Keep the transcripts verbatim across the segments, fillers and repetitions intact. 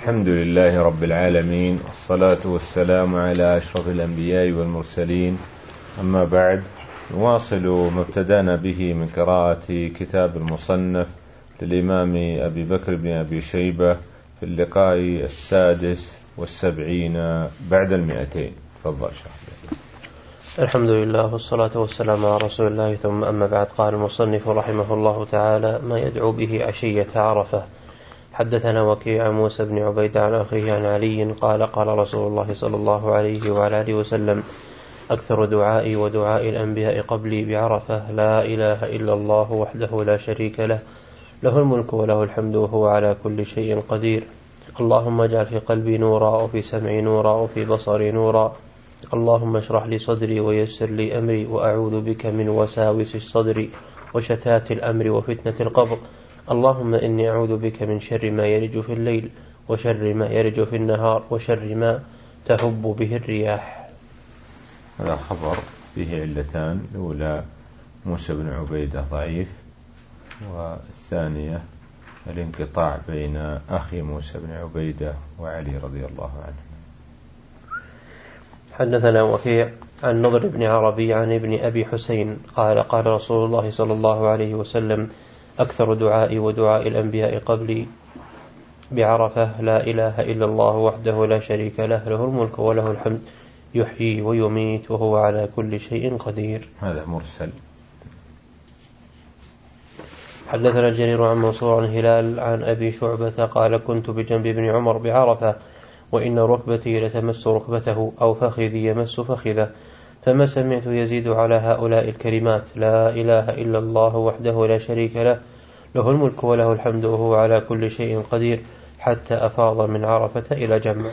الحمد لله رب العالمين، والصلاة والسلام على أشرف الأنبياء والمرسلين. أما بعد، نواصل ما ابتدأنا به من قراءة كتاب المصنف للإمام أبي بكر بن أبي شيبة في اللقاء السادس والسبعين بعد المئتين. تفضل شيخ. الحمد لله والصلاة والسلام على رسول الله، ثم أما بعد. قال المصنف رحمه الله تعالى: ما يدعو به عشية عرفة. حدثنا وكيع موسى بن عبيد عن أخيه عن علي قال: قال رسول الله صلى الله عليه وعلى آله وسلم: أكثر دعائي ودعاء الأنبياء قبلي بعرفة لا إله إلا الله وحده لا شريك له، له الملك وله الحمد وهو على كل شيء قدير. اللهم اجعل في قلبي نورا وفي سمعي نورا وفي بصري نورا. اللهم اشرح لي صدري ويسر لي أمري، وأعوذ بك من وساوس الصدر وشتات الأمر وفتنة القبر. اللهم إني أعوذ بك من شر ما يرج في الليل وشر ما يرج في النهار وشر ما تهب به الرياح. هذا خبر فيه علتان: الأولى موسى بن عبيدة ضعيف، والثانية الانقطاع بين أخي موسى بن عبيدة وعلي رضي الله عنه. حدثنا وكيع عن نضر بن عربي عن ابن أبي حسين قال: قال رسول الله صلى الله عليه وسلم: أكثر دعائي ودعاء الأنبياء قبلي بعرفة لا إله إلا الله وحده لا شريك له، له الملك وله الحمد يحيي ويميت وهو على كل شيء قدير. هذا مرسل. حدثنا الجرير عن منصور عن هلال عن أبي شعبة قال: كنت بجنب ابن عمر بعرفة، وإن ركبتي لتمس ركبته أو فخذي يمس فخذه، فما سمعت يزيد على هؤلاء الكلمات: لا إله إلا الله وحده لا شريك له، له الملك وله الحمد وهو على كل شيء قدير، حتى أفاض من عرفة إلى جمع.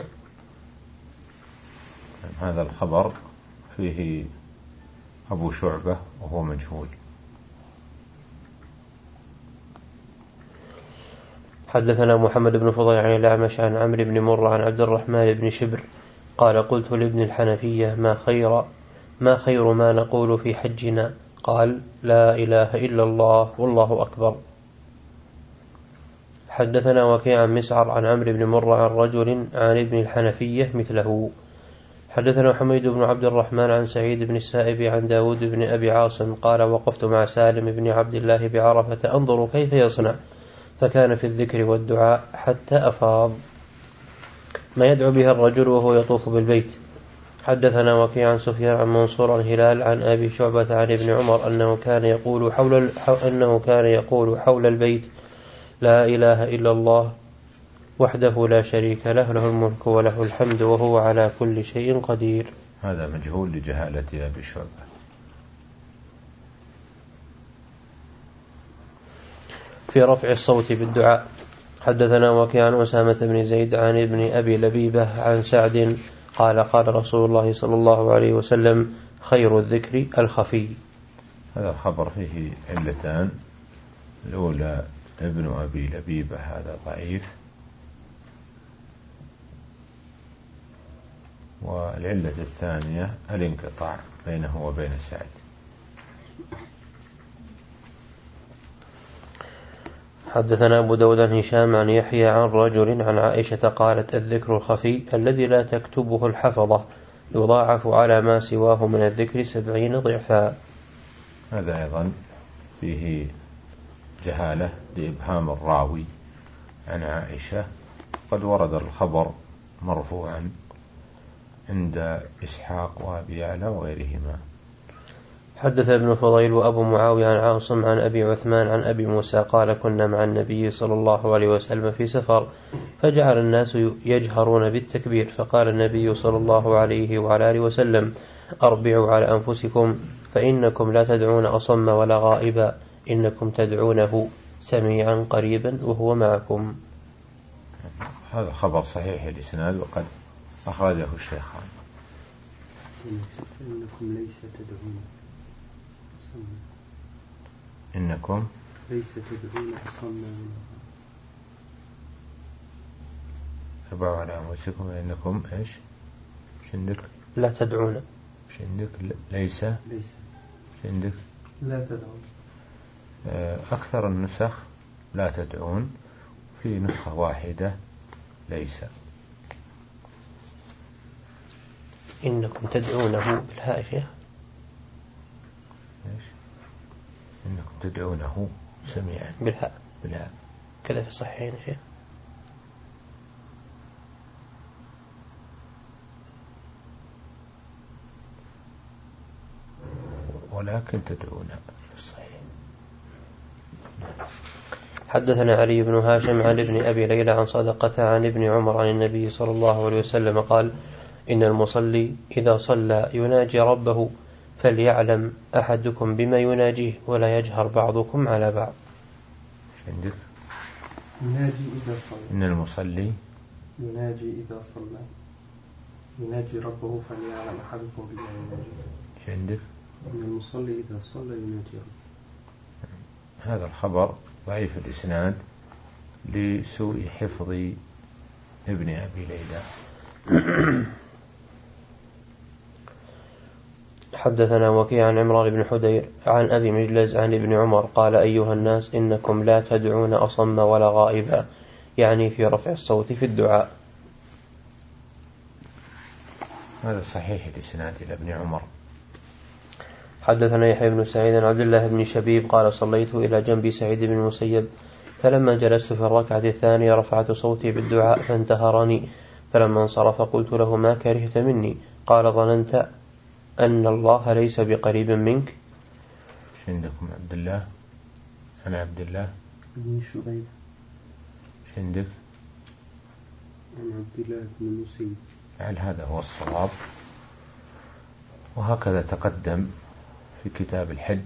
هذا الخبر فيه أبو شعبة وهو مجهول. حدثنا محمد بن فضيل عن الأعمش عن عمرو بن مرة عن عبد الرحمن بن شبر قال: قلت لابن الحنفية: ما خير ما خير ما نقول في حجنا؟ قال: لا إله إلا الله والله أكبر. حدثنا وكيع عن مسعر عن عمرو بن مرة عن رجل عن ابن الحنفية مثله. حدثنا حميد بن عبد الرحمن عن سعيد بن السائب عن داود بن أبي عاصم قال: وقفت مع سالم بن عبد الله بعرفة أنظر كيف يصنع، فكان في الذكر والدعاء حتى أفاض. ما يدعو بها الرجل وهو يطوف بالبيت. حدثنا وكيع عن سفيان عن منصور عن هلال عن أبي شعبة عن ابن عمر أنه كان يقول حول أنه كان يقول حول البيت: لا إله إلا الله وحده لا شريك له، له الملك وله الحمد وهو على كل شيء قدير. هذا مجهول لجهالة أبي شعبة. في رفع الصوت بالدعاء. حدثنا وكيع عن أسامة بن زيد عن ابن أبي لبيبة عن سعد قال: قال رسول الله صلى الله عليه وسلم: خير الذكر الخفي. هذا الخبر فيه علتان: الأولى ابن أبي لبيبة هذا ضعيف، والعلة الثانية الانقطاع بينه وبين سعد. حدثنا أبو داود عن هشام عن يحيى عن رجل عن عائشة قالت: الذكر الخفي الذي لا تكتبه الحفظة يضاعف على ما سواه من الذكر سبعين ضعفا. هذا أيضا فيه جهالة لإبهام الراوي عن عائشة، قد ورد الخبر مرفوعا عند إسحاق وأبي يعلى وغيرهما. حدث ابن فضيل وأبو معاوية عن عاصم عن أبي عثمان عن أبي موسى قال: كنا مع النبي صلى الله عليه وسلم في سفر، فجعل الناس يجهرون بالتكبير، فقال النبي صلى الله عليه وعلى آله وسلم: أربعوا على أنفسكم، فإنكم لا تدعون أصم ولا غائبا، إنكم تدعونه سميعا قريبا وهو معكم. هذا خبر صحيح الإسناد وقد أخرجه الشيخان. إنكم ليس تدعون إنكم ليس تدعون أصم أربعوا على أنفسكم إنكم إيش شندك لا تدعون شندك ليس ليس شندك لا تدعون. أكثر النسخ لا تدعون، في نسخة واحدة ليس. إنكم تدعونه بالهاء شيخ. إنكم تدعونه سميعا بالهاء. بالهاء كذا في الصحيحين شيخ. ولكن تدعون في الصحيح. حدثنا علي بن هاشم عن ابن أبي ليلى عن صدقة عن ابن عمر عن النبي صلى الله عليه وسلم قال: إن المصلي إذا صلى يناجي ربه فليعلم أحدكم بما يناجيه ولا يجهر بعضكم على بعض. عندك يناجي إذا صلى. إن المصلي يناجي إذا صلى يناجي ربه فليعلم أحدكم بما يناجيه. عندك إن المصلي إذا صلى يناجي ربه. هذا الخبر ضعيف الإسناد لسوء حفظ ابن أبي ليلى. حدثنا وكيع عن عمران بن حدير عن أبي مجلز عن ابن عمر قال: أيها الناس إنكم لا تدعون أصم ولا غائبا، يعني في رفع الصوت في الدعاء. هذا صحيح الإسناد إلى ابن عمر. حدثنا يحيى بن سعيد عن عبد الله بن شبيب قال: صليت إلى جنب سعيد بن المسيب فلما جلست في الركعة الثانية رفعت صوتي بالدعاء فانتهرني، فلما انصرف قلت له: ما كرهت مني؟ قال: ظننت أن الله ليس بقريب منك. ايش عندكم؟ عبد الله أنا عبد الله بن شبيب. ايش عندك؟ عن عبد الله بن المسيب. هل هذا هو الصواب؟ وهكذا تقدم في كتاب الحج.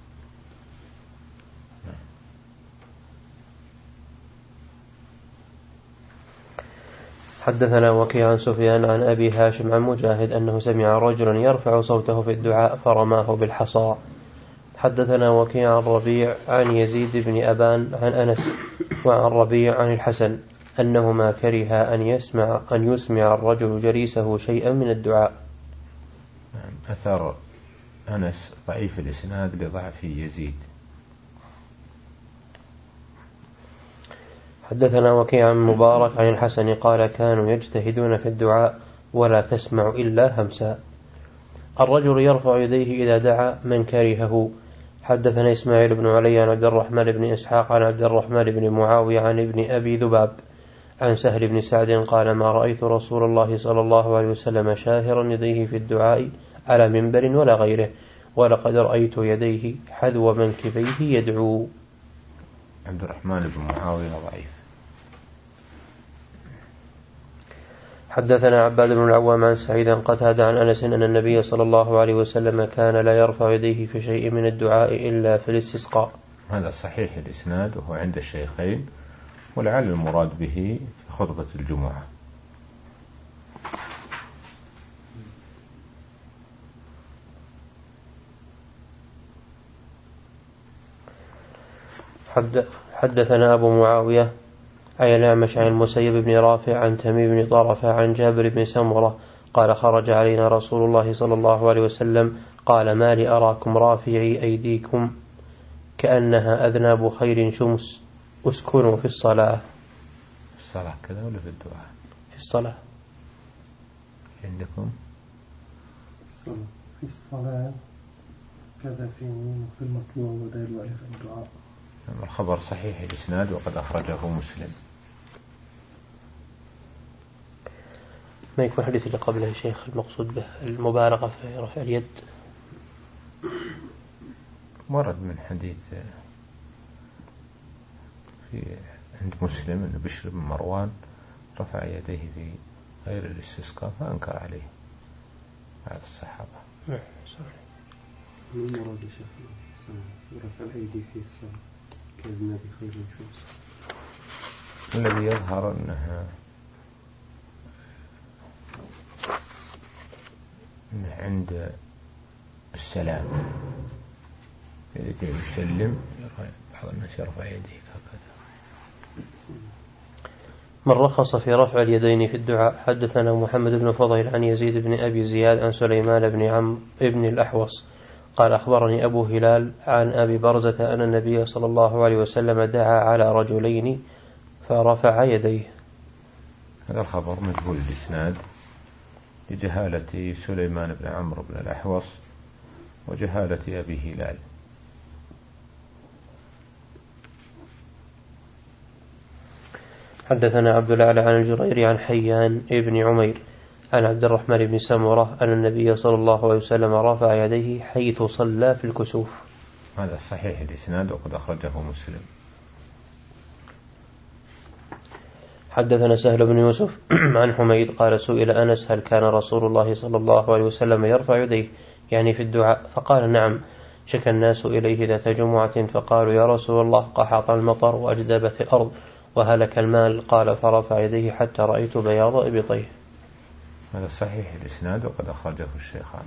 حدثنا وكيع عن سفيان عن أبي هاشم عن مجاهد أنه سمع رجلا يرفع صوته في الدعاء فرماه بالحصى. حدثنا وكيع عن ربيع عن يزيد بن أبان عن أنس وعن ربيع عن الحسن أنهما كره أن يسمع أن يسمع الرجل جليسه شيئا من الدعاء. أثر أنس ضعيف الإسناد لضعف يزيد. حدثنا وكيع عن مبارك عن الحسن قال: كانوا يجتهدون في الدعاء ولا تسمع إلا همسا. الرجل يرفع يديه إذا دعا من كرهه. حدثنا إسماعيل بن علي عن عبد الرحمن بن إسحاق عن عبد الرحمن بن معاوية عن ابن أبي ذباب عن سهل بن سعد قال: ما رأيت رسول الله صلى الله عليه وسلم شاهرا يديه في الدعاء على منبر ولا غيره، ولقد رأيت يديه حذو منكبيه يدعو. عبد الرحمن بن معاوية ضعيف. حدثنا عباد بن العوام عن سعيد قتادة عن أنس أن النبي صلى الله عليه وسلم كان لا يرفع يديه في شيء من الدعاء إلا في الاستسقاء. هذا صحيح الإسناد وهو عند الشيخين، ولعل المراد به في خطبة الجمعة. حدثنا أبو معاوية عن الأعمش عن المسيب بن رافع عن تميم بن طرفة عن جابر بن سمرة قال: خرج علينا رسول الله صلى الله عليه وسلم قال: ما لي أراكم رافعي أيديكم كأنها أذناب خير شمس، اسكنوا في الصلاة. في الصلاة كذا ولا في الدعاء؟ في الصلاة. عندكم الصلاة في الصلاة كذا في ميم وفي المطلوع ودال وألف الدعاء. الخبر صحيح الإسناد وقد أخرجه مسلم. ما يكون حديث اللي قبله يا شيخ المقصود به المبالغة في رفع اليد؟ ورد من حديث في عند مسلم أن بشر بن مروان رفع يديه في غير الاستسقاء فأنكر عليه بعض الصحابة. ما المراد يا شيخ رفع الأيدي في الصلاة كأذناب خير شمس؟ الذي يظهر أنها أنه عند السلام إذا كان يسلم بعض الناس يرفع يديه هكذا. من رخص في رفع اليدين في الدعاء. حدثنا محمد بن فضيل عن يزيد بن أبي زياد عن سليمان بن عمرو بن الأحوص قال: أخبرني أبو هلال عن أبي برزة أن النبي صلى الله عليه وسلم دعا على رجلين فرفع يديه. هذا الخبر مجهول الإسناد لجهالة سليمان بن عمرو بن الأحوص وجهالة أبي هلال. حدثنا عبد الأعلى عن الجريري عن حيان ابن عمير عن عبد الرحمن بن سمرة أن النبي صلى الله عليه وسلم رفع يديه حيث صلى في الكسوف. هذا صحيح الإسناد وقد أخرجه مسلم. حدثنا سهل بن يوسف عن حميد قال سئل أنس هل كان رسول الله صلى الله عليه وسلم يرفع يديه يعني في الدعاء؟ فقال نعم. شكى الناس إليه ذات جمعة فقالوا يا رسول الله قحط المطر وأجدبت الأرض وهلك المال، قال فرفع يديه حتى رأيت بياض إبطيه. هذا صحيح الإسناد وقد أخرجه الشيخان.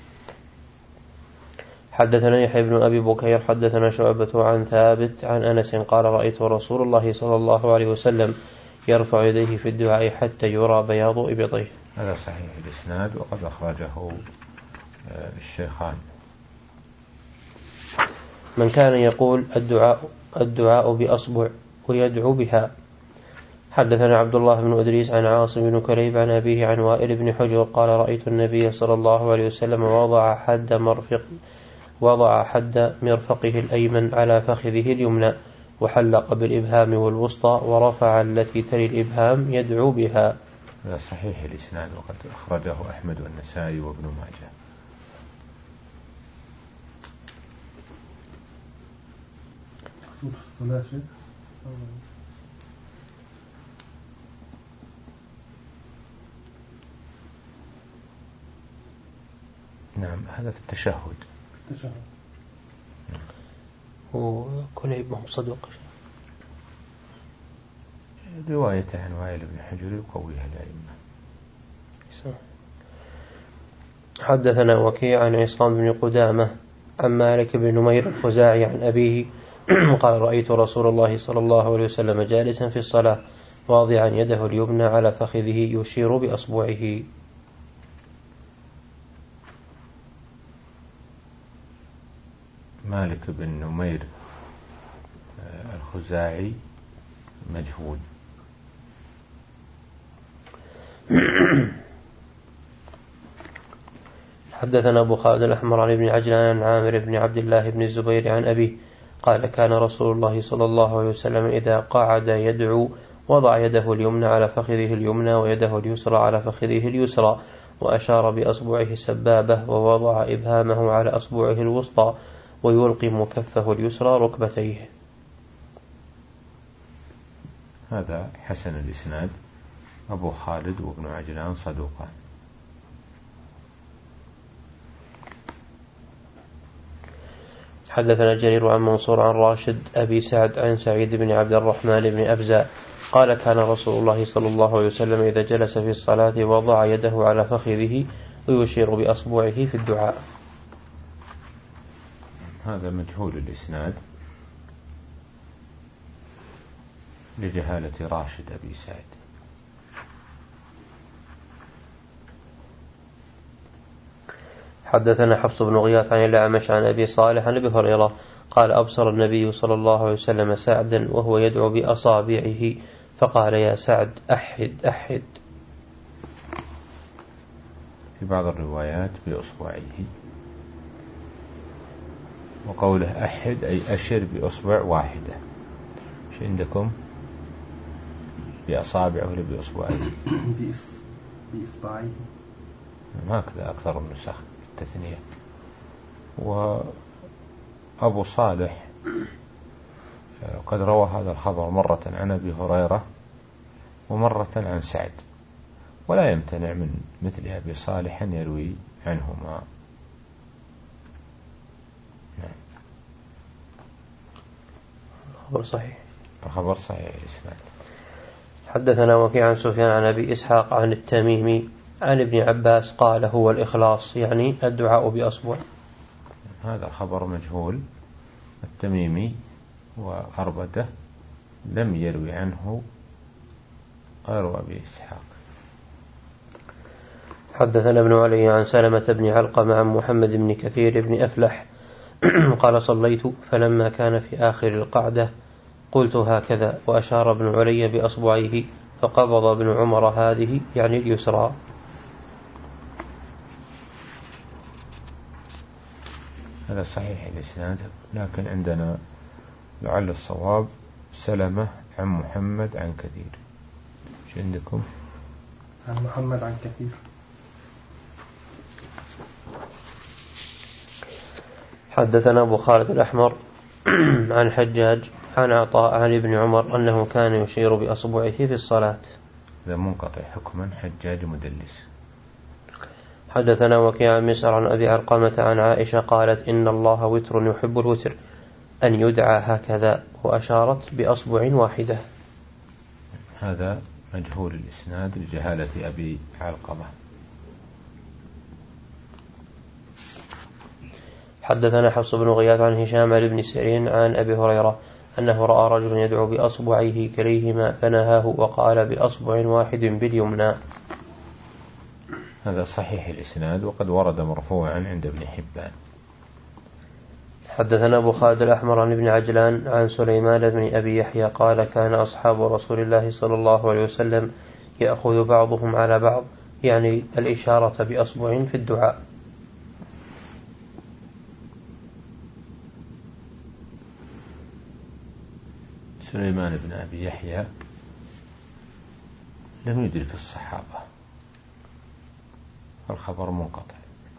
حدثنا يحيى بن أبي بكير حدثنا شعبة عن ثابت عن أنس قال رأيت رسول الله صلى الله عليه وسلم يرفع يديه في الدعاء حتى يرى بياض إبطيه. هذا صحيح الإسناد وقد أخرجه الشيخان. من كان يقول الدعاء الدعاء بأصبع ويدعو بها. حدثنا عبد الله بن أدريس عن عاصم بن كريب عن أبيه عن وائل بن حجر قال رأيت النبي صلى الله عليه وسلم وضع حد مرفق وضع حد مرفقه الأيمن على فخذه اليمنى وحلق بالإبهام والوسطى ورفع التي تلي الإبهام يدعو بها. هذا صحيح الإسناد وقد أخرجه أحمد والنسائي وابن ماجه. نعم هذا في التشهد. التشهد. وكليب ما هو صدوق. رواية عن وائل بن حجر يقويها الأئمة. حدثنا وكيع عن عصام بن قدامة عن مالك بن نمير الخزاعي عن أبيه قال رأيت رسول الله صلى الله عليه وسلم جالسا في الصلاة واضعا يده اليمنى على فخذه يشير بأصبعه. مالك بن نمير الخزاعي مجهول. حدثنا أبو خالد الأحمر عن ابن عجلان عن عامر بن عبد الله بن الزبير عن أبيه قال كان رسول الله صلى الله عليه وسلم إذا قعد يدعو وضع يده اليمنى على فخذه اليمنى ويده اليسرى على فخذه اليسرى وأشار بأصبعه السبابة ووضع إبهامه على أصبعه الوسطى ويلقم كفه اليسرى ركبتيه. هذا حسن الإسناد. أبو خالد وابن عجلان صدوقان. حدثنا جرير عن منصور عن راشد أبي سعد عن سعيد بن عبد الرحمن بن أبزة قال كان رسول الله صلى الله عليه وسلم إذا جلس في الصلاة وضع يده على فخذه ويشير بأصبعه في الدعاء. هذا مجهول الإسناد لجهالة راشد أبي سعد. حدثنا حفص بن غياث عن الأعمش عن أبي صالح عن أبي هريرة قال أبصر النبي صلى الله عليه وسلم سعدا وهو يدعو بأصابعه فقال يا سعد أحد أحد. في بعض الروايات بأصبعه، وقوله أحد أي أشر بأصبع واحدة. إيش عندكم؟ بأصابعه ولا بأصبعه؟ بإصبعه. هكذا أكثر النسخ التثنية. وأبو صالح قد روى هذا الخبر مرة عن أبي هريرة ومرة عن سعد، ولا يمتنع من مثل أبي صالح أن يروي عنهما. الخبر صحيح. الخبر صحيح الإسناد. حدثنا وكيع عن سفيان عن أبي إسحاق عن التميمي عن ابن عباس قال هو الإخلاص يعني الدعاء بأصبع. هذا الخبر مجهول. التميمي وأربده لم يروي عنه غير أبي إسحاق. حدثنا ابن علي عن سلمة بن علقمة عن محمد بن كثير بن أفلح قال صليت فلما كان في آخر القعدة قلت هكذا وأشار ابن علي بأصبعه فقبض ابن عمر هذه يعني اليسرى. هذا صحيح الإسناد، لكن عندنا لعل الصواب سلمة عن محمد عن كثير. شو عندكم؟ عن محمد عن كثير. حدثنا أبو خالد الأحمر عن حجاج عن عطاء عن ابن عمر أنه كان يشير بأصبعه في الصلاة. هذا منقطع حكما، حجاج مدلس. حدثنا وكيع عن مسعر عن أبي علقمة عن عائشة قالت إن الله وتر يحب الوتر أن يدعى هكذا، وأشارت بأصبع واحدة. هذا مجهول الإسناد لجهالة أبي علقمة. حدثنا حفص بن غياث عن هشام عن ابن سيرين عن أبي هريرة أنه رأى رجل يدعو بأصبعيه كليهما فنهاه وقال بأصبع واحد باليمنى. هذا صحيح الإسناد، وقد ورد مرفوعا عند ابن حبان. حدثنا أبو خالد الأحمر عن ابن عجلان عن سليمان بن أبي يحيى قال كان أصحاب رسول الله صلى الله عليه وسلم يأخذ بعضهم على بعض، يعني الإشارة بأصبع في الدعاء. سليمان بن أبي يحيى لم يدرك الصحابة، الخبر منقطع.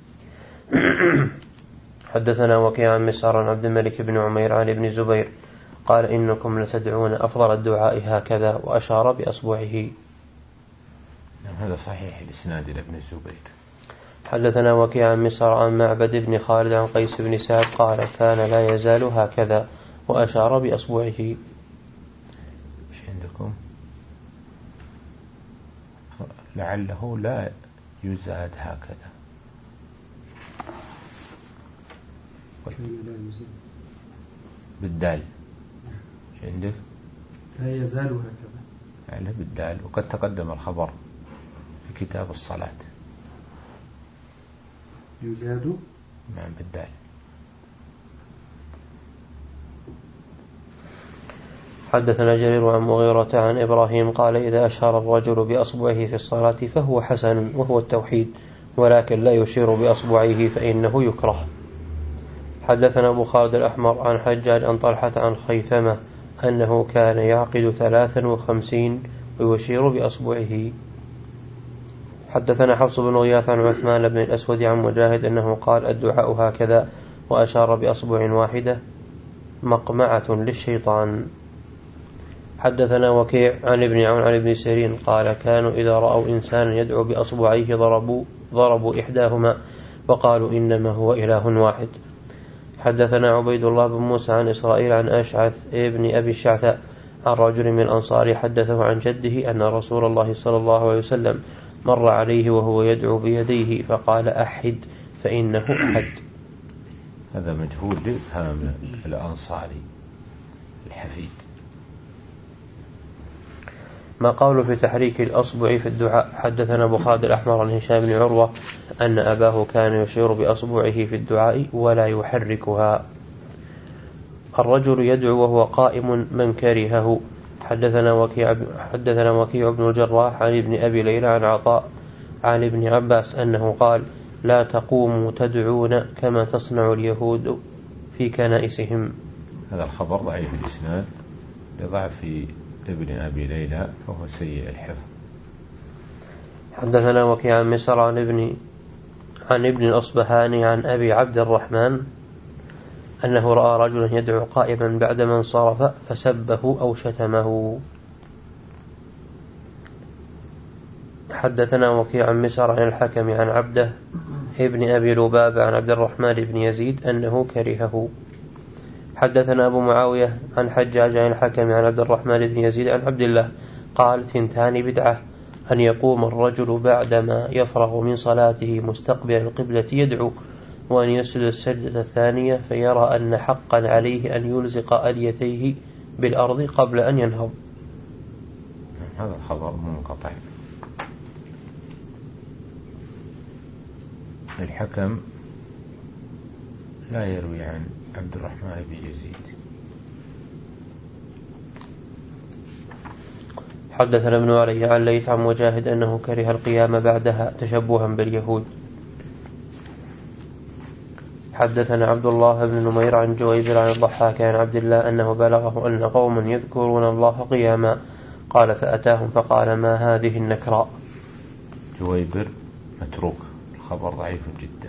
حدثنا وكيع عن مسعر عن عبد الملك بن عمير عن ابن زبير قال إنكم لتدعون أفضل الدعاء هكذا، وأشار بأصبعه. هذا صحيح الإسناد لابن الزبير. حدثنا وكيع عن مسعر عن معبد بن خالد عن قيس بن سعد قال كان لا يزال هكذا، وأشار بأصبعه. ايش عندكم؟ لعله لا يزاد هكذا. بالدال. ايش عندك؟ لا يزال هكذا. يعني بالدال، وقد تقدم الخبر في كتاب الصلاة. يزاد نعم بالدال. حدثنا جرير عن مغيرة عن إبراهيم قال إذا أشار الرجل بأصبعه في الصلاة فهو حسن وهو التوحيد، ولكن لا يشير بأصبعه فإنه يكره. حدثنا أبو خالد الأحمر عن حجاج عن طلحة عن خيثمة أنه كان يعقد ثلاثا وخمسين ويشير بأصبعه. حدثنا حفص بن غياث عن عثمان بن الأسود عن مجاهد أنه قال الدعاء هكذا، وأشار بأصبع واحدة مقمعة للشيطان. حدثنا وكيع عن ابن عون عن ابن سيرين قال كانوا إذا رأوا إنسانا يدعو بأصبعيه ضربوا, ضربوا إحداهما وقالوا إنما هو إله واحد. حدثنا عبيد الله بن موسى عن إسرائيل عن أشعث ابن أبي الشعثاء عن رجل من الأنصار حدثه عن جده أن رسول الله صلى الله عليه وسلم مر عليه وهو يدعو بيديه فقال أحد فإنه أحد. هذا مجهول لإفهام الأنصاري الحفيد. ما قوله في تحريك الأصبع في الدعاء. حدثنا أبو خالد الأحمر عن هشام بن عروة أن أباه كان يشير بأصبعه في الدعاء ولا يحركها. الرجل يدعو وهو قائم من كرهه. حدثنا وكيع حدثنا وكيع بن الجراح عن ابن أبي ليلى عن عطاء عن ابن عباس أنه قال لا تقوموا تدعون كما تصنع اليهود في كنائسهم. هذا الخبر ضعيف الإسناد لضعف ابن أبي ليلى وهو سيء الحفظ. حدثنا وكيع عن مسر عن ابن عن ابن الأصبهاني عن أبي عبد الرحمن أنه رأى رجلا يدعو قائما بعدما انصرف فسبه أو شتمه. حدثنا وكيع عن مسر عن الحكم عن عبده ابن أبي لبابة عن عبد الرحمن بن يزيد أنه كرهه. حدثنا أبو معاوية عن حجاج عن الحكم عن عبد الرحمن بن يزيد عن عبد الله قال ثنتان بدعة أن يقوم الرجل بعدما يفرغ من صلاته مستقبل القبلة يدعو، وأن يسجد السجدة الثانية فيرى أن حقا عليه أن يلزق أليتيه بالأرض قبل أن ينهض. هذا الخبر منقطع. الحكم لا يروي عن عبد الرحمن بن يزيد. حدثنا ابن علي عن ليث عن مجاهد أنه كره القيام بعدها تشبها باليهود. حدثنا عبد الله بن نمير عن جويبر عن الضحاك عن عبد الله أنه بلغه أن قوم يذكرون الله قياما قال فأتاهم فقال ما هذه النكراء. جويبر متروك، الخبر ضعيف جدا.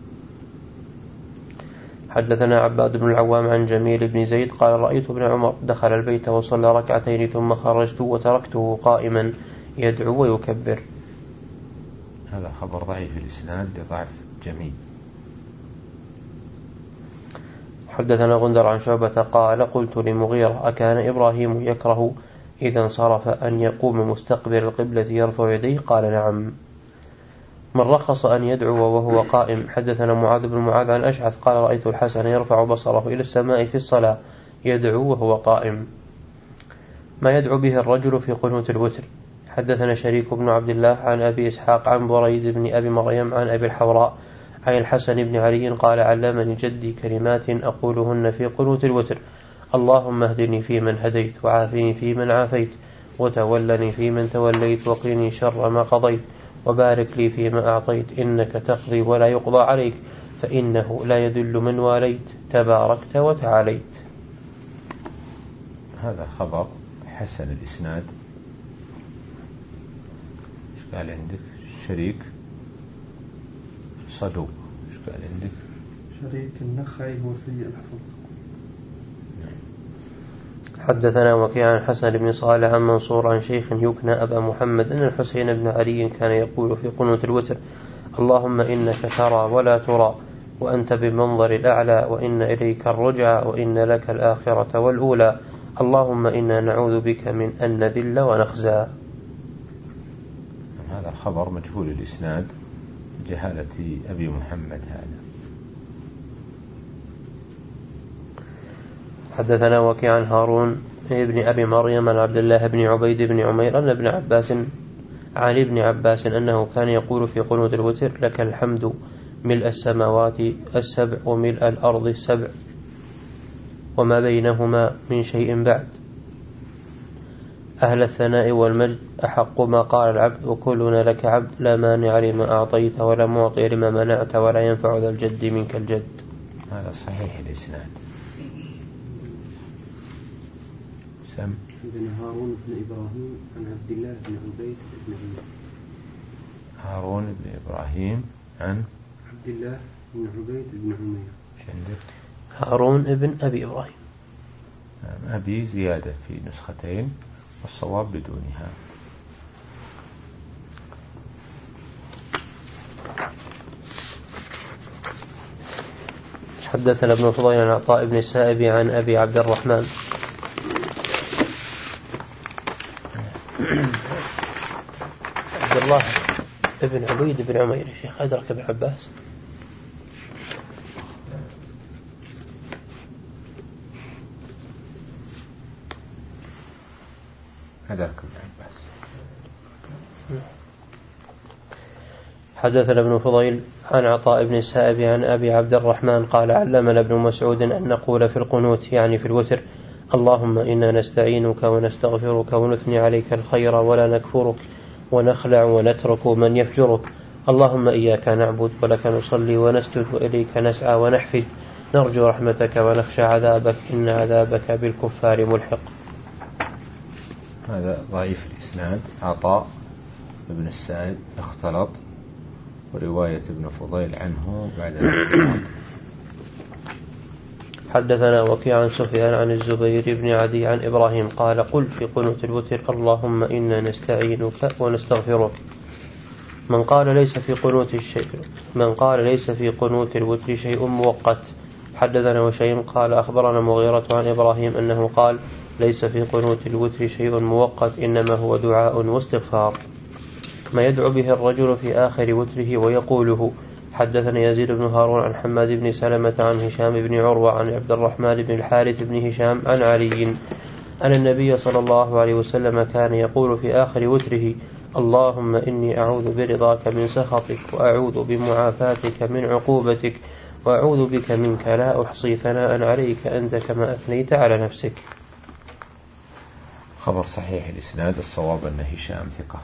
حدثنا عباد بن العوام عن جميل بن زيد قال رأيت ابن عمر دخل البيت وصلى ركعتين ثم خرجت وتركته قائما يدعو ويكبر. هذا خبر ضعيف الإسناد لضعف جميل. حدثنا غندر عن شعبة قال قلت لمغيرة أكان إبراهيم يكره إذا انصرف أن يقوم مستقبل القبلة يرفع يديه؟ قال نعم. من رخص أن يدعو وهو قائم. حدثنا معاذ بن معاذ عن أشعث قال رأيت الحسن يرفع بصره إلى السماء في الصلاة يدعو وهو قائم. ما يدعو به الرجل في قنوت الوتر. حدثنا شريك بن عبد الله عن أبي إسحاق عن بريد بن أبي مريم عن أبي الحوراء عن الحسن بن علي قال علمني جدي كلمات أقولهن في قنوت الوتر: اللهم اهدني فيمن هديت وعافني فيمن عافيت وتولني فيمن توليت وقني شر ما قضيت وبارك لي فيما أعطيت إنك تقضي ولا يقضى عليك فإنه لا يذل من واليت تباركت وتعاليت. هذا خبر حسن الإسناد. ايش قال عندك؟ شريك صدوق. ايش قال عندك؟ شريك النخعي هو سيء الحفظ. حدثنا وكيع عن حسن بن صالح عن منصور عن شيخ يكنى أبا محمد أن الحسين بن علي كان يقول في قنوت الوتر: اللهم إنك ترى ولا ترى وأنت بالمنظر الأعلى وإن إليك الرجع وإن لك الآخرة والأولى اللهم إنا نعوذ بك من أن نذل ونخزى. هذا الخبر مجهول الإسناد جهالة أبي محمد. هذا حدثنا وكيع عن هارون ابن أبي مريم عن عبد الله بن عبيد بن عمير أن ابن عباس عن ابن عباس أنه كان يقول في قنوت الوتر: لك الحمد ملء السماوات السبع وملء الأرض السبع وما بينهما من شيء بعد أهل الثناء والمجد أحق ما قال العبد وكلنا لك عبد لا مانع لما أعطيت ولا معطي لما منعت ولا ينفع ذا الجد منك الجد. هذا صحيح الإسناد. سم عندنا هارون بن إبراهيم عن عبد الله بن عبيد بن عمير. هارون بن إبراهيم عن عبد الله بن عبيد بن عمير. شندك هارون بن أبي إبراهيم. أبي زيادة في نسختين والصواب بدونها. حدثنا ابن فضيل عن عطاء بن السائب عن أبي عبد الرحمن عبد الله ابن عبيد بن عمير. شيخ أدرك ابن عباس. أدرك ابن عباس. حدثنا ابن فضيل عن عطاء بن السائب عن أبي عبد الرحمن قال علمنا ابن مسعود أن نقول في القنوت يعني في الوتر: اللهم إنا نستعينك ونستغفرك ونثني عليك الخير ولا نكفرك ونخلع ونترك من يفجرك اللهم إياك نعبد ولك نصلي ونسجد وإليك نسعى ونحفد نرجو رحمتك ونخشى عذابك إن عذابك بالكفار ملحق. هذا ضعيف الإسناد. عطاء ابن السائب اختلط ورواية ابن فضيل عنه بعد الاختلاط. حدثنا وكيع عن سفيان عن الزبير بن عدي عن إبراهيم قال قل في قنوت الوتر: اللهم إنا نستعينك ونستغفرك. من قال ليس في قنوت الشيء من قال ليس في قنوت الوتر شيء مؤقت. حدثنا وشيء قال أخبرنا مغيرة عن إبراهيم أنه قال ليس في قنوت الوتر شيء مؤقت إنما هو دعاء واستغفار ما يدعو به الرجل في آخر وتره ويقوله. حدثنا يزيد بن هارون عن حماد بن سلمة عن هشام بن عروة عن عبد الرحمن بن الحارث بن هشام عن علي أن النبي صلى الله عليه وسلم كان يقول في آخر وتره: اللهم إني أعوذ برضاك من سخطك وأعوذ بمعافاتك من عقوبتك وأعوذ بك منك لا أحصي ثناء عليك أنت كما أثنيت على نفسك. خبر صحيح الإسناد، الصواب أن هشام ثقة.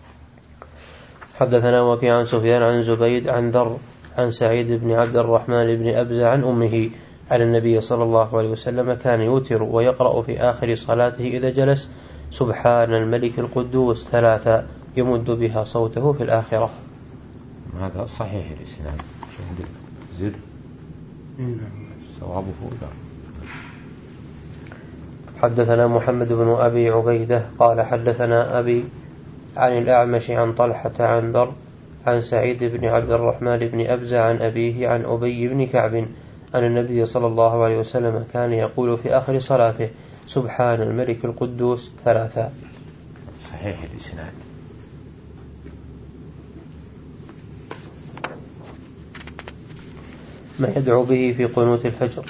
حدثنا وكيع عن سفيان عن زبيد عن ذر عن سعيد بن عبد الرحمن بن أبزة عن أمه عن النبي صلى الله عليه وسلم كان يوتر ويقرأ في آخر صلاته إذا جلس سبحان الملك القدوس ثلاثة يمد بها صوته في الآخرة. هذا صحيح الإسناد. زر صوابه لا. حدثنا محمد بن أبي عبيدة قال حدثنا أبي عن الأعمش عن طلحة عن ذر عن سعيد بن عبد الرحمن بن أبزة عن أبيه عن أبي بن كعب أن النبي صلى الله عليه وسلم كان يقول في آخر صلاته سبحان الملك القدوس ثلاثة. صحيح الإسناد. ما يدعو به في قنوت الفجر.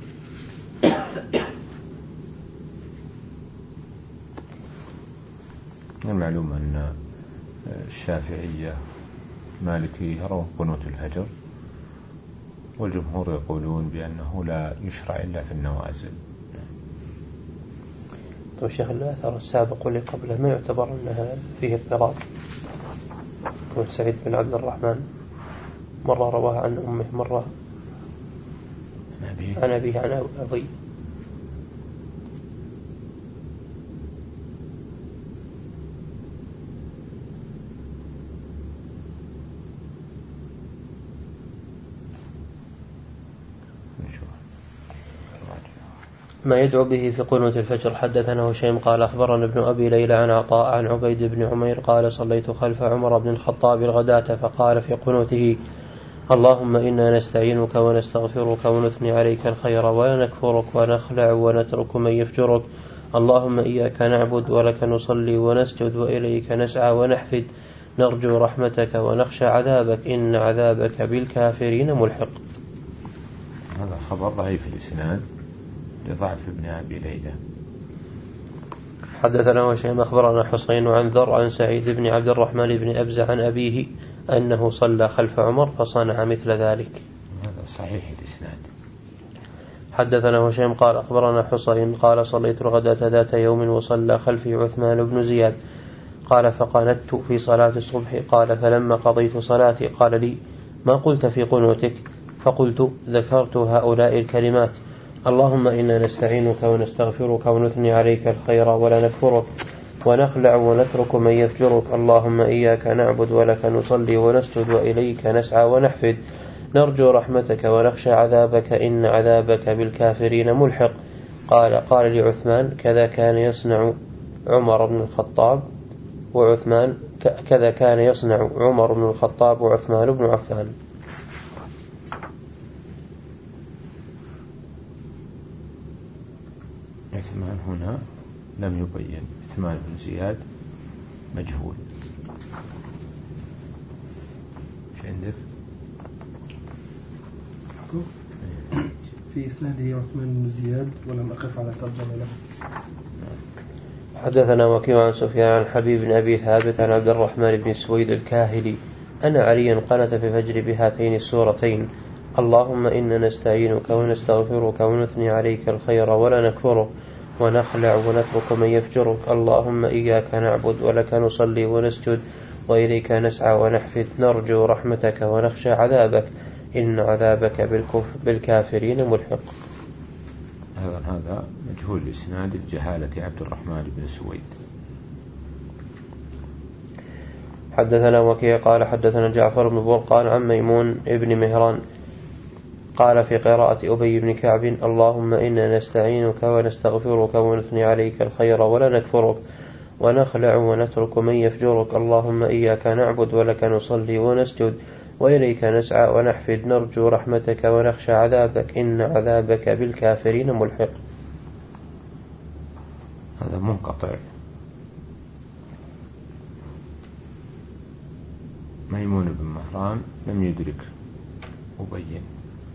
المعلوم أن الشافعية مالكي يرون قنوت الفجر، والجمهور يقولون بأنه لا يشرع إلا في النوازل. طيب الشيخ الأثر السابق واللي قبله ما يعتبر أنها فيه اضطراب؟ يقول سعيد بن عبد الرحمن مرة رواه عن أمه مرة عن أبيه عن أبي. ما يدعو به في قنوت الفجر. حدثنا هشيم قال أخبرنا ابن أبي ليلى عن عطاء عن عبيد بن عمير قال صليت خلف عمر بن الخطاب الغداة فقال في قنوته اللهم إنا نستعينك ونستغفرك ونثني عليك الخير ولا نكفرك ونخلع ونترك من يفجرك اللهم إياك نعبد ولك نصلي ونسجد وإليك نسعى ونحفد نرجو رحمتك ونخشى عذابك إن عذابك بالكافرين ملحق. هذا خبر ضعيف الإسناد لضعف ابن أبي ليلى. حدثنا وشيم أخبرنا حسين عن ذر عن سعيد بن عبد الرحمن بن أبزة عن أبيه أنه صلى خلف عمر فصنع مثل ذلك. هذا صحيح الإسناد. حدثنا وشيم قال أخبرنا حسين قال صليت الغداة ذات يوم وصلى خلفي عثمان بن زياد قال فقنت في صلاة الصبح قال فلما قضيت صلاتي قال لي ما قلت في قنوتك؟ فقلت ذكرت هؤلاء الكلمات اللهم إنا نستعينك ونستغفرك ونثني عليك الخير ولا نكفرك ونخلع ونترك من يفجرك اللهم إياك نعبد ولك نصلي ونسجد وإليك نسعى ونحفد نرجو رحمتك ونخشى عذابك إن عذابك بالكافرين ملحق. قال قال لعثمان كذا كان يصنع عمر بن الخطاب وعثمان كذا كان يصنع عمر بن الخطاب وعثمان بن عفان. عثمان هنا لم يبين. عثمان بن زياد مجهول. ايش عندك؟ في إسناده عثمان بن زياد ولم أقف على ترجمة له. حدثنا وكيع عن سفيان عن حبيب بن أبي ثابت عن عبد الرحمن بن سويد الكاهلي أن عليا قنت في الفجر بهاتين السورتين اللهم إنا نستعينك ونستغفرك ونثني عليك الخير ولا نكفرك ونخلع ونترك من يفجرك اللهم إياك نعبد ولك نصلي ونسجد وإليك نسعى ونحفد نرجو رحمتك ونخشى عذابك إن عذابك بالكافرين ملحق. هذا هذا مجهول الإسناد الجهالة عبد الرحمن بن سويد. حدثنا وكيع قال حدثنا جعفر بن برقان عن ميمون ابن مهران قال في قراءة أبي بن كعب اللهم إنا نستعينك ونستغفرك ونثني عليك الخير ولا نكفرك ونخلع ونترك من يفجرك اللهم إياك نعبد ولك نصلي ونسجد وإليك نسعى ونحفد نرجو رحمتك ونخشى عذابك إن عذابك بالكافرين ملحق. هذا منقطع. ميمون بن مهران لم يدرك أبين.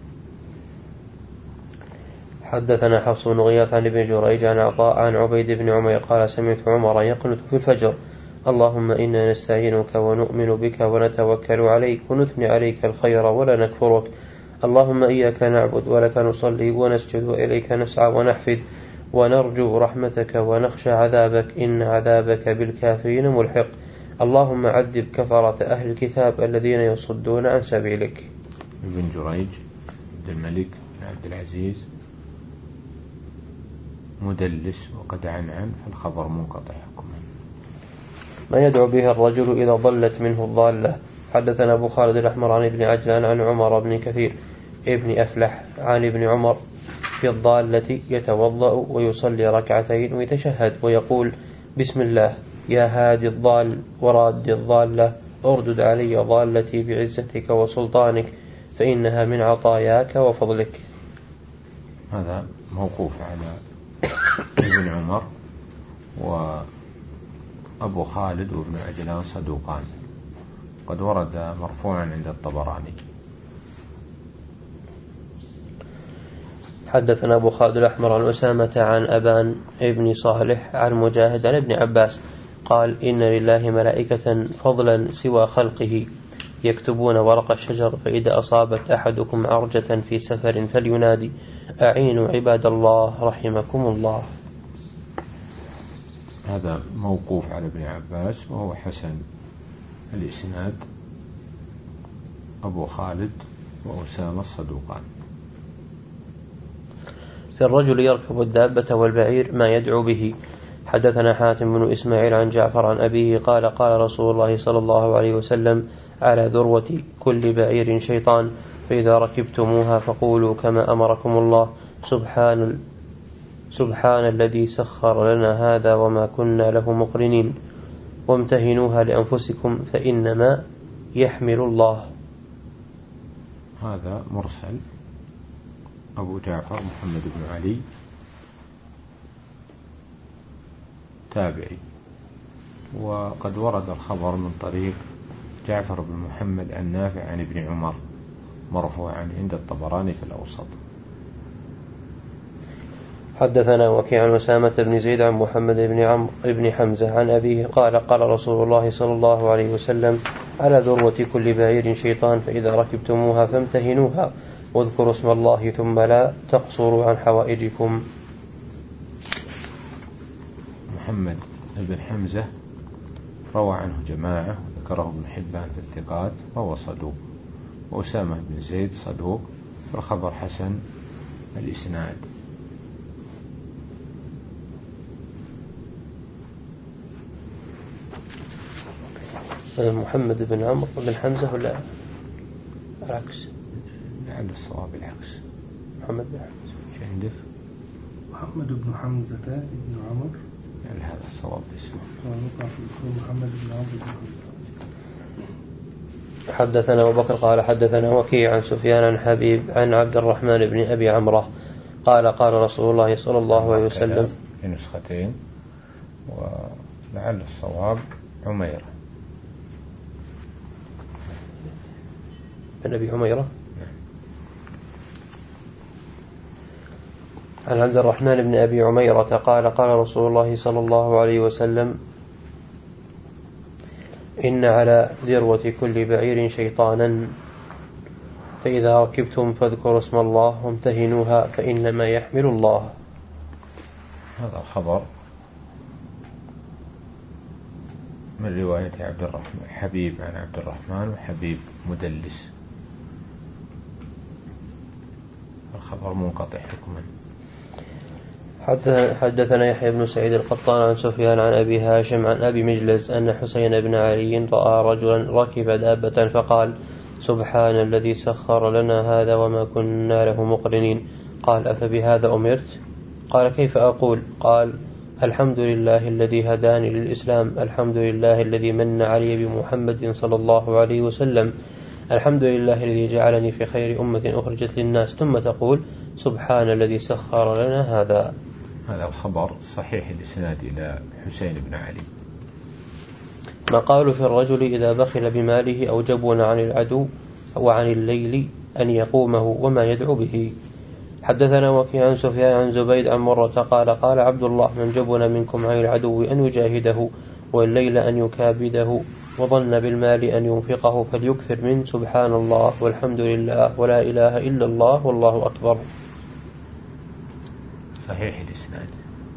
حدثنا حفص بن غياث عن ابن جريج عن عطاء عن عبيد بن عمير قال سمعت عمر يقنت في الفجر اللهم إنا نستعينك ونؤمن بك ونتوكل عليك ونثني عليك الخير ولا نكفرك اللهم إياك نعبد ولك نصلي ونسجد وإليك نسعى ونحفد ونرجو رحمتك ونخشى عذابك إن عذابك بالكافرين ملحق. اللهم عذب كفرة أهل الكتاب الذين يصدون عن سبيلك. ابن جريج عبد الملك بن عبد العزيز مدلس وقد عن عن فالخبر منقطع حكما. ما يدعو به الرجل إذا ضلت منه الضالة. حدثنا أبو خالد الأحمر عن ابن عجلان عن عمر بن كثير ابن أفلح عن ابن عمر في الضالة يتوضأ ويصلي ركعتين ويتشهد ويقول بسم الله يا هادي الضال وراد الضالة أردد علي ضالتي بعزتك وسلطانك فإنها من عطاياك وفضلك. هذا موقوف على ابن عمر، وأبو خالد وابن عجلان صدوقان، قد ورد مرفوعا عند الطبراني. حدثنا أبو خالد الأحمر عن أسامة عن أبان ابن صالح عن مجاهد عن ابن عباس قال إن لله ملائكة فضلا سوى خلقه يكتبون ورق الشجر، فإذا أصابت أحدكم عرجة في سفر فلينادي أعينوا عباد الله رحمكم الله. هذا موقوف على ابن عباس وهو حسن الإسناد. أبو خالد وأسامة الصدوقان. في الرجل يركب الدابة والبعير ما يدعو به. حدثنا حاتم بن إسماعيل عن جعفر عن أبيه قال قال رسول الله صلى الله عليه وسلم على ذروة كل بعير شيطان، فإذا ركبتموها فقولوا كما أمركم الله سبحان سبحان الذي سخر لنا هذا وما كنا له مقرنين، وامتهنوها لأنفسكم فإنما يحمل الله. هذا مرسل. أبو جعفر محمد بن علي تابعي، وقد ورد الخبر من طريق جعفر بن محمد النافع عن ابن عمر مرفوعا عند الطبراني في الأوسط. حدثنا وكيع عن أسامة بن زيد عن محمد بن عمرو بن حمزة عن أبيه قال قال رسول الله صلى الله عليه وسلم على ذروة كل بعير شيطان، فإذا ركبتموها فامتهنوها واذكروا اسم الله ثم لا تقصروا عن حوائجكم. محمد بن حمزة روى عنه جماعة وذكره ابن حبان في الثقات وهو صدوق، وأسامة بن زيد صدوق والخبر حسن الإسناد. محمد بن عمرو بن حمزة ولا العكس؟ لعل الصواب العكس. محمد بن حمزة ايش عندك؟ محمد بن حمزة بن عمر. يعني هذا الصواب في اسمه. محمد بن عمرو بن حمزة. حدثنا أبو بكر قال حدثنا وكيع عن سفيان عن حبيب عن عبد الرحمن بن أبي عمرة قال قال رسول الله صلى الله عليه وسلم في نسختين، ولعل الصواب عميرة بن أبي عميرة عن عبد الرحمن بن أبي عميرة قال قال رسول الله صلى الله عليه وسلم إن على ذروة كل بعير شيطانا، فإذا ركبتم فاذكروا اسم الله وامتهنوها فإنما يحمل الله. هذا الخبر من رواية عبد الرحمن حبيب عن عبد الرحمن وحبيب مدلس، الخبر منقطع حكما. حدثنا يحيى بن سعيد القطان عن سفيان عن أبي هاشم عن أبي مجلس أن حسين بن علي رأى رجلا ركب دابة فقال سبحان الذي سخر لنا هذا وما كنا له مقرنين. قال أفبهذا أمرت؟ قال كيف أقول؟ قال الحمد لله الذي هداني للإسلام، الحمد لله الذي من علي بمحمد صلى الله عليه وسلم، الحمد لله الذي جعلني في خير أمة أخرجت للناس، ثم تقول سبحان الذي سخر لنا هذا. هذا الخبر صحيح الإسناد إلى حسين بن علي. ما قالوا في الرجل إذا بخل بماله أو جبن عن العدو وعن الليل أن يقومه وما يدعو به. حدثنا وكيع عن سفيان عن زبيد عن مرة قال قال عبد الله من جبن منكم عن العدو أن يجاهده والليل أن يكابده وظن بالمال أن ينفقه فليكثر من سبحان الله والحمد لله ولا إله إلا الله والله أكبر. صحيح الإسناد.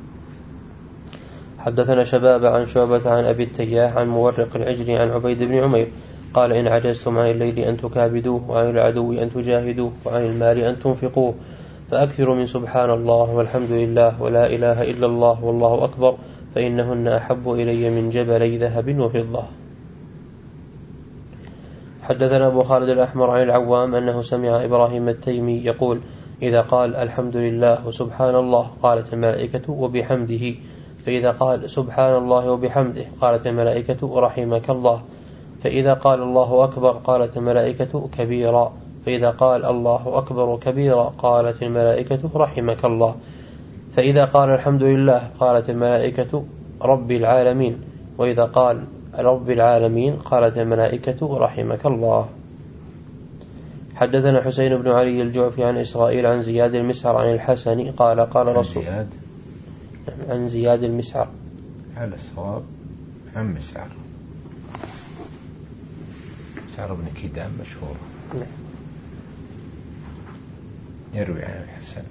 حدثنا شباب عن شعبة عن أبي التياح عن مورق العجل عن عبيد بن عمير قال إن عجزتم عن الليل أن تكابدوه وعن العدو أن تجاهدوه وعن المال أن تنفقوه فأكثروا من سبحان الله والحمد لله ولا إله إلا الله والله أكبر فإنهن أحب إلي من جبلي ذهب وفضة. حدثنا أبو خالد الأحمر عن العوام أنه سمع إبراهيم التيمي يقول إذا قال الحمد لله وسبحان الله قالت الملائكة وبحمده، فإذا قال سبحان الله وبحمده قالت الملائكة رحمك الله، فإذا قال الله أكبر قالت الملائكة كبيرا، فإذا قال الله أكبر كبيرا قالت الملائكة رحمك الله، فإذا قال الحمد لله قالت الملائكة رب العالمين، وإذا قال رب العالمين قالت الملائكة رحمك الله. حدثنا حسين بن علي الجعفي عن إسرائيل عن زياد المسعر عن الحسن قال قال رسول زياد عن زياد المسعر على الصواب عن مسعر مسعر بن كيدان مشهور يروي عن الحسن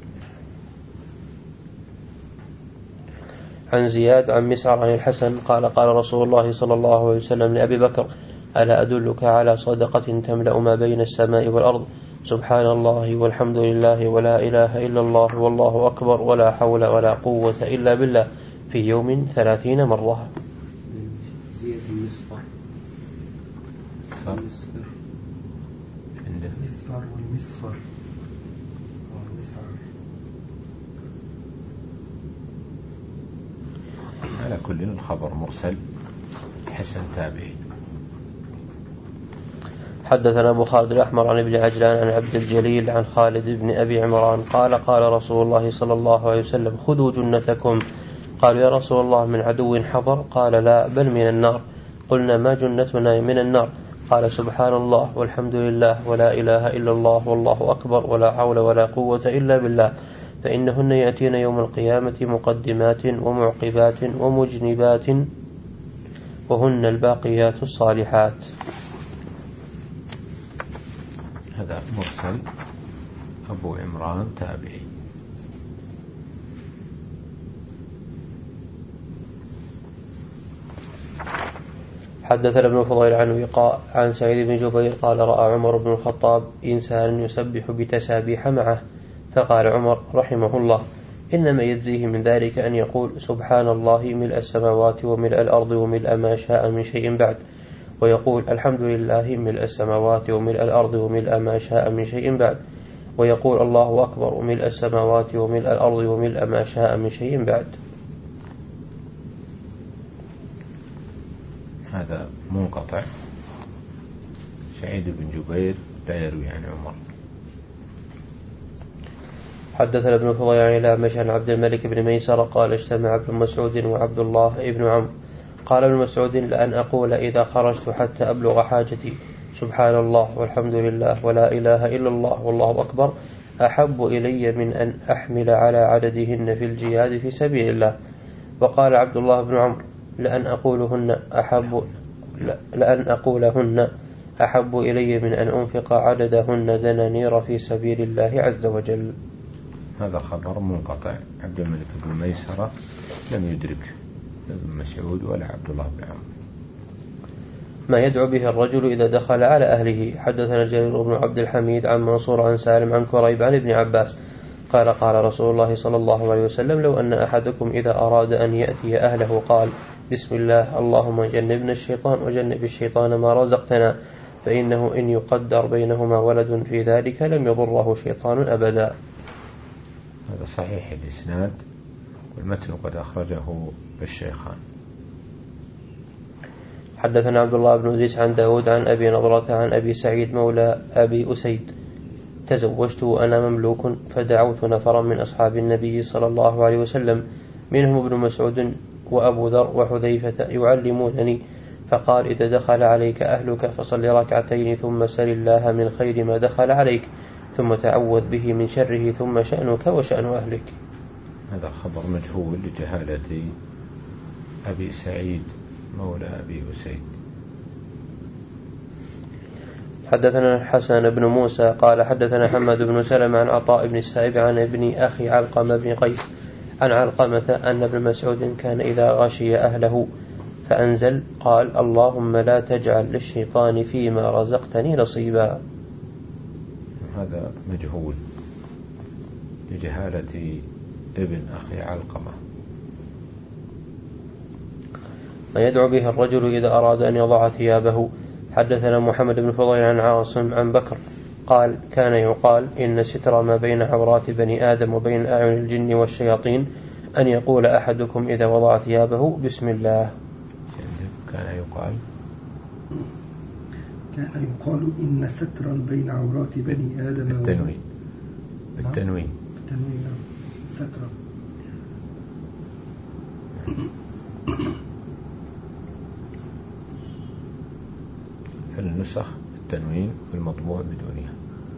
عن زياد عن مسعر عن الحسن قال قال رسول الله صلى الله عليه وسلم لأبي بكر ألا أدلك على صدقة تملأ ما بين السماء والأرض سبحان الله والحمد لله ولا إله إلا الله والله أكبر ولا حول ولا قوة إلا بالله في يوم ثلاثين مرة. زيادة المصفر المصفر عنده المصفر والمصفر والمصفر. على كل الخبر مرسل حسن تابعي. حدثنا أبو خالد الأحمر عن ابن عجلان عن عبد الجليل عن خالد بن أبي عمران قال قال رسول الله صلى الله عليه وسلم خذوا جنتكم. قالوا يا رسول الله من عدو حضر؟ قال لا بل من النار. قلنا ما جنتنا من النار؟ قال سبحان الله والحمد لله ولا إله إلا الله والله أكبر ولا حول ولا قوة إلا بالله فإنهن يأتين يوم القيامة مقدمات ومعقبات ومجنبات وهن الباقيات الصالحات. هذا مرسل أبو عمران تابعي. حدثنا ابن فضيل عن وقاء عن سعيد بن جبير قال رأى عمر بن الخطاب إنسان يسبح بتسابيح معه فقال عمر رحمه الله إنما يجزيه من ذلك أن يقول سبحان الله ملء السماوات وملء الأرض وملء ما شاء من شيء بعد، ويقول الحمد لله ملء السماوات وملء الأرض وملء ما شاء من شيء بعد، ويقول الله أكبر وملء السماوات وملء الأرض وملء ما شاء من شيء بعد. هذا منقطع. سعيد بن جبير لا يروي عن عمر. حدثنا ابن فضيل عن الأعمش عن عبد الملك بن ميسر قال اجتمع ابن مسعود وعبد الله بن عمرو قال ابن مسعود لأن أقول إذا خرجت حتى أبلغ حاجتي سبحان الله والحمد لله ولا إله إلا الله والله أكبر أحب إلي من أن أحمل على عددهن في الجهاد في سبيل الله. وقال عبد الله بن عمرو لأن أقولهن أحب لأن أقولهن أحب إلي من أن أنفق عددهن دنانير في سبيل الله عز وجل. هذا خبر منقطع. عبد الملك بن ميسرة لم يدرك ابن مسعود ولا عبد الله بن عمرو. ما يدعو به الرجل إذا دخل على أهله. حدثنا جرير بن عبد الحميد عن منصور عن سالم عن كريب عن ابن عباس قال قال رسول الله صلى الله عليه وسلم لو أن أحدكم إذا أراد أن يأتي أهله قال بسم الله اللهم جنبنا الشيطان وجنب الشيطان ما رزقتنا فإنه إن يقدر بينهما ولد في ذلك لم يضره شيطان أبدا. هذا صحيح الإسناد والمتن قد أخرجه الشيخان. حدثنا عبد الله بن إدريس عن داود عن أبي نضرة عن أبي سعيد مولى أبي أسيد تزوجت وأنا مملوك فدعوت نفرا من أصحاب النبي صلى الله عليه وسلم منهم ابن مسعود وأبو ذر وحذيفة يعلمونني فقال إذا دخل عليك أهلك فصل ركعتين ثم سل الله من خير ما دخل عليك ثم تعوذ به من شره ثم شأنك وشأن أهلك. هذا خبر مجهول لجهالة أبي سعيد مولى أبي أسيد. حدثنا الحسن بن موسى قال حدثنا حماد بن سلمة عن عطاء بن السائب عن ابن أخي علقمة بن قيس عن علقمة أن ابن مسعود كان إذا غشي أهله فأنزل قال اللهم لا تجعل للشيطان فيما رزقتني نصيبا. هذا مجهول لجهالة ابن أخي علقمة. ما يدعو به الرجل إذا أراد أن يضع ثيابه. حدثنا محمد بن فضيل عن عاصم عن بكر قال كان يقال إن ستر ما بين عورات بني آدم وبين أعين الجن والشياطين أن يقول أحدكم إذا وضع ثيابه بسم الله. كان يقال كان يقال إن سترا بين عورات بني آدم بالتنوين بالتنوين بالتنوين سترا. في النسخ بالتنوين بالمطبوع بدونها.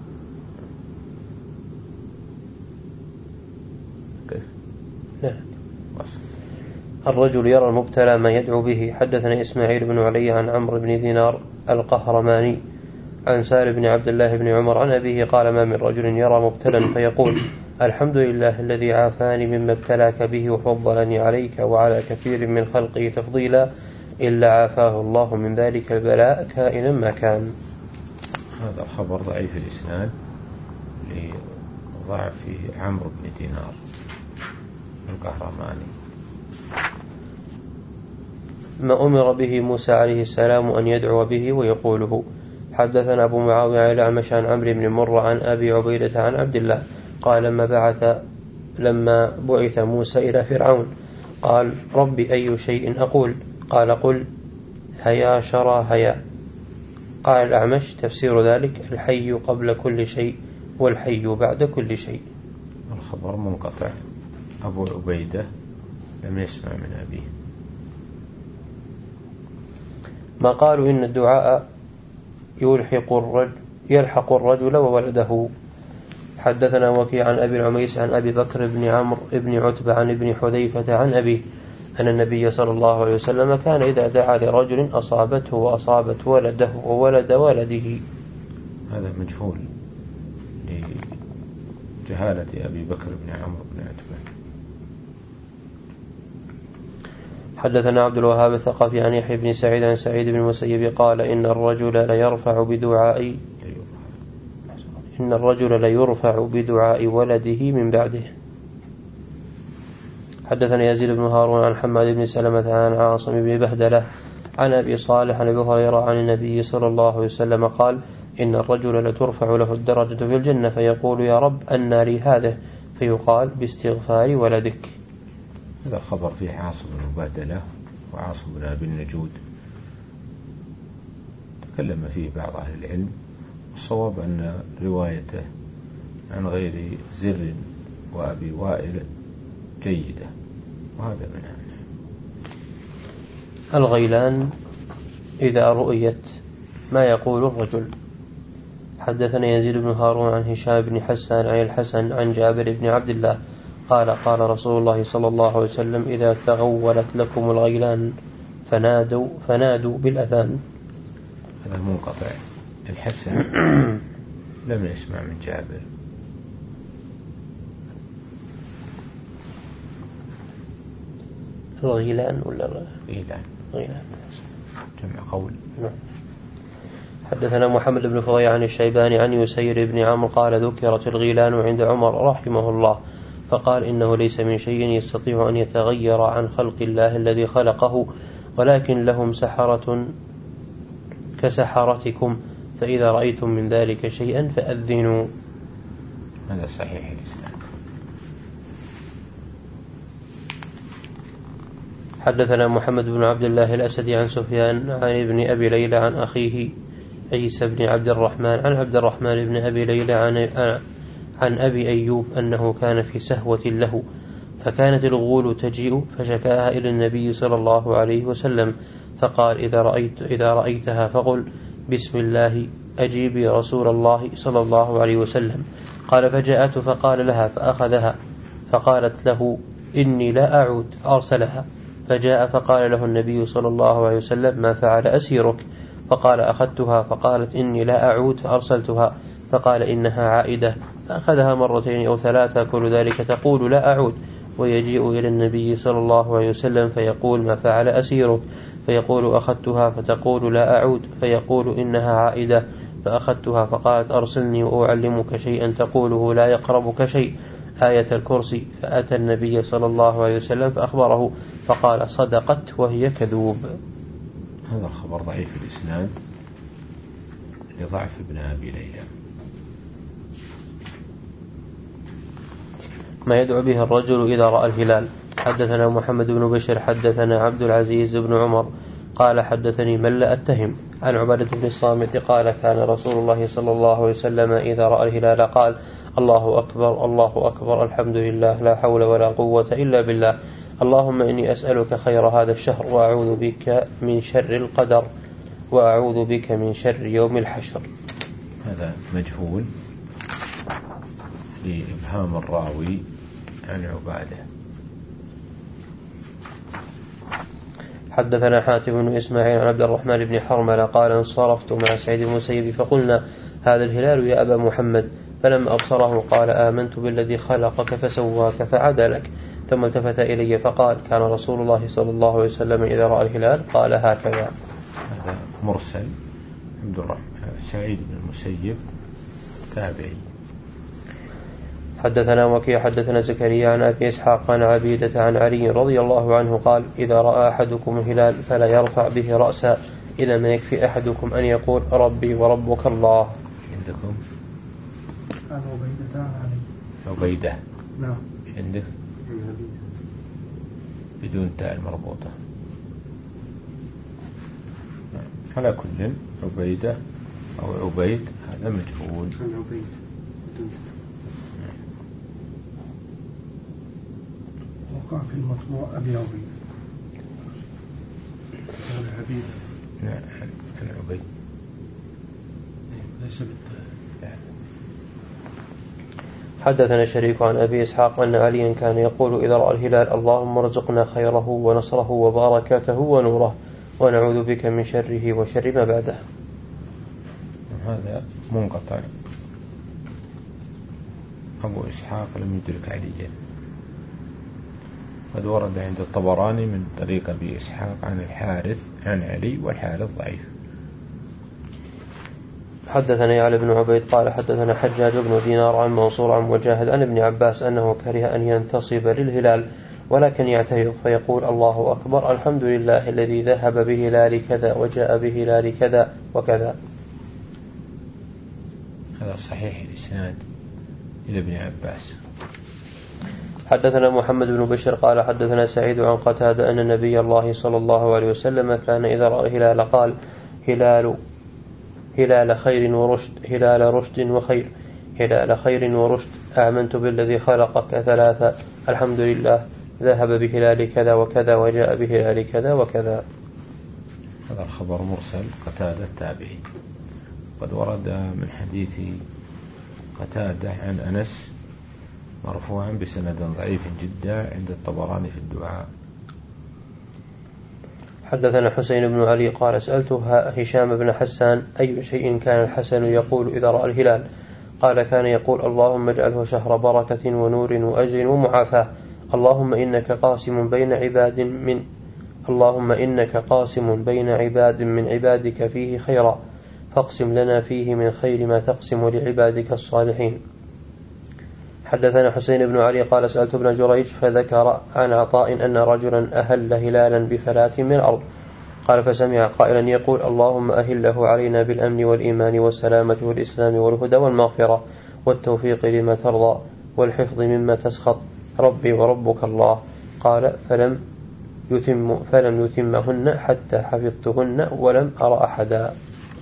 كيف؟ لا. الرجل يرى المبتلى ما يدعو به. حدثنا إسماعيل بن علي عن عمرو بن دينار القهرماني عن سالم بن عبد الله بن عمر عن أبيه قال ما من رجل يرى مبتلا فيقول الحمد لله الذي عافاني مما ابتلاك به وفضلني عليك وعلى كثير من خلقه تفضيلا إلا عافاه الله من ذلك البلاء كائنا ما كان. هذا الخبر ضعيف الإسناد لضعف عمرو بن دينار القهرماني. ما أمر به موسى عليه السلام أن يدعو به ويقوله. حدثنا أبو معاوية الأعمش عن عمرو بن مرة عن أبي عبيدة عن عبد الله قال لما بعث لما بعث موسى إلى فرعون قال رب أي شيء أقول قال قل هيا شرى هيا. قال الأعمش تفسير ذلك الحي قبل كل شيء والحي بعد كل شيء. الخبر منقطع. أبو عبيدة لم يسمع من أبيه. ما قالوا إن الدعاء يلحق الرجل يلحق الرجل وولده. حدثنا وكيع عن أبي العميس عن أبي بكر بن عمرو بن عتبة عن ابن حذيفة عن أبيه أن النبي صلى الله عليه وسلم كان إذا دعا لرجل أصابته وأصابت ولده وولد ولده. هذا مجهول لجهالة أبي بكر بن عمرو بن عتبة. حدثنا عبد الوهاب الثقفي عن يحيى بن سعيد عن سعيد بن المسيب قال إن الرجل ليرفع بدعاء إن الرجل ليرفع بدعاء ولده من بعده. حدثنا يزيد بن هارون عن حماد بن سلمة عن عاصم بن بهدلة عن أبي صالح عن أبي هريرة عن النبي صلى الله عليه وسلم قال إن الرجل لترفع له الدرجة في الجنة فيقول يا رب أنى لي هذا فيقال باستغفار ولدك. هذا الخبر فيه عاصم بن بهدلة وعاصم بن أبي النجود تكلم فيه بعض أهل العلم. الصواب أن روايته عن غير زر وأبي وائل جيدة وهذا منها. الغيلان إذا رؤيت ما يقول الرجل. حدثنا يزيد بن هارون عن هشام بن حسان عن الحسن عن جابر بن عبد الله قال قال رسول الله صلى الله عليه وسلم إذا تغولت لكم الغيلان فنادوا فنادوا بالأذان. هذا منقطع. الحسن لم يسمع من جابر. الغيلان ولا غيلان غيلان جمع قول. نعم. حدثنا محمد بن فضيل عن الشيباني عن يسير بن عمرو قال ذكرت الغيلان عند عمر رحمه الله فقال إنه ليس من شيء يستطيع أن يتغير عن خلق الله الذي خلقه ولكن لهم سحرة كسحرتكم فإذا رأيتم من ذلك شيئا فأذنوا. هذا صحيح الإسلام. حدثنا محمد بن عبد الله الأسدي عن سفيان عن ابن أبي ليلى عن أخيه عيسى بن عبد الرحمن عن عبد الرحمن بن أبي ليلى عن, عن أبي أيوب أنه كان في سهوة له فكانت الغول تجيء فشكاها إلى النبي صلى الله عليه وسلم فقال إذا رأيت إذا رأيتها فقل بسم الله أجيبي رسول الله صلى الله عليه وسلم. قال فجاءت فقال لها فأخذها فقالت له إني لا أعود فأرسلها فجاء فقال له النبي صلى الله عليه وسلم ما فعل أسيرك فقال أخذتها فقالت إني لا أعود فأرسلتها فقال إنها عائدة فأخذها مرتين أو ثلاثة كل ذلك تقول لا أعود ويجيء إلى النبي صلى الله عليه وسلم فيقول ما فعل أسيرك؟ فيقول أخذتها، فتقول لا أعود، فيقول إنها عائدة، فأخذتها فقالت أرسلني وأعلمك شيئا تقوله لا يقربك شيء، آية الكرسي. فأتى النبي صلى الله عليه وسلم فأخبره فقال صدقت وهي كذوب. هذا الخبر ضعيف الإسناد لضعف ابن أبي ليلى. ما يدعو به الرجل إذا رأى الهلال. حدثنا محمد بن بشر حدثنا عبد العزيز بن عمر قال حدثني من لا أتهم عن عبادة بن الصامت قال كان رسول الله صلى الله عليه وسلم إذا رأى الهلال قال الله أكبر الله أكبر الحمد لله لا حول ولا قوة إلا بالله، اللهم إني أسألك خير هذا الشهر وأعوذ بك من شر القدر وأعوذ بك من شر يوم الحشر. هذا مجهول لإبهام الراوي عن عبادة. حدثنا حاتم بن إسماعيل عن عبد الرحمن بن حرملة قال انصرفت مع سعيد بن المسيب فقلنا هذا الهلال يا أبا محمد، فلما أبصره قال آمنت بالذي خلقك فسواك فعدلك، ثم التفت إلي فقال كان رسول الله صلى الله عليه وسلم إذا رأى الهلال قال هكذا. هذا مرسل. عبد الرحمن سعيد بن المسيب تابعي. حدثنا وكيع حدثنا زكريا عن أبي إسحاق عن عبيدة عن علي رضي الله عنه قال إذا رأى أحدكم الهلال فلا يرفع به رأسا إلى ما يكفي أحدكم أن يقول ربي وربك الله. عندكم عن عبيدة عن علي. عبيدة نعم. عندك بدون تاء المربوطة. على كل عبيدة أو عبيد هذا مجهول. عن عبيد وقع في المطبوع أبي عبيد. عن عبيد. نعم عن عبيد ليس بالتاء. حدثنا شريك عن أبي إسحاق أن عليا كان يقول إذا رأى الهلال اللهم ارزقنا خيره ونصره وبركاته ونوره ونعوذ بك من شره وشر ما بعده. هذا منقطع. أبو إسحاق لم يدرك عليا. قد ورد عند الطبراني من طريق أبي إسحاق عن الحارث عن علي والحارث ضعيف. حدثنا يعلى بن عبيد قال حدثنا حجاج بن دينار عن منصور عن مجاهد عن ابن عباس أنه كره أن ينتصب للهلال ولكن يعترض فيقول الله أكبر الحمد لله الذي ذهب بهلال كذا وجاء بهلال كذا وكذا. هذا صحيح الإسناد إلى ابن عباس. حدثنا محمد بن بشر قال حدثنا سعيد عن قتادة أن نبي الله صلى الله عليه وسلم كان إذا رأى الهلال قال هلال هلال خير ورشد هلال رشد وخير هلال خير ورشد آمنت بالذي خلقك ثلاثة الحمد لله ذهب بهلال كذا وكذا وجاء بهلال كذا وكذا. هذا الخبر مرسل قتادة التابعي. قد ورد من حديث قتادة عن أنس مرفوعا بسند ضعيف جدا عند الطبراني في الدعاء. حدثنا حسين بن علي قال سألت هشام بن حسان أي شيء كان الحسن يقول إذا رأى الهلال؟ قال كان يقول اللهم اجعله شهر بركة ونور وأجر ومعافاة، اللهم إنك قاسم بين عباد من اللهم إنك قاسم بين عباد من عبادك فيه خيرا فاقسم لنا فيه من خير ما تقسم لعبادك الصالحين. حدثنا حسين بن علي قال سألت ابن جريج فذكر عن عطاء أن رجلا أهل هلالا بفلاة من الأرض قال فسمع قائلا يقول اللهم أهله علينا بالأمن والإيمان والسلامة والإسلام والهدى والمغفرة والتوفيق لما ترضى والحفظ مما تسخط ربي وربك الله. قال فلم يتم فلم يتمهن حتى حفظتهن ولم أرى أحدا.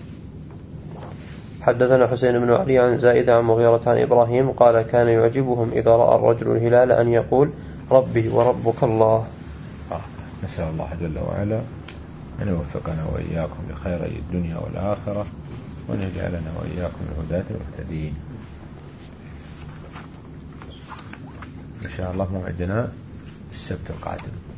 حدثنا حسين بن علي عن زائد عن مغيرة عن إبراهيم قال كان يعجبهم إذا رأى الرجل الهلال أن يقول ربي وربك الله. نسأل الله جل وعلا أن يوفقنا وإياكم لخير الدنيا والآخرة وأن يجعلنا وإياكم من هداة المهتدين. إن شاء الله موعدنا السبت القادم.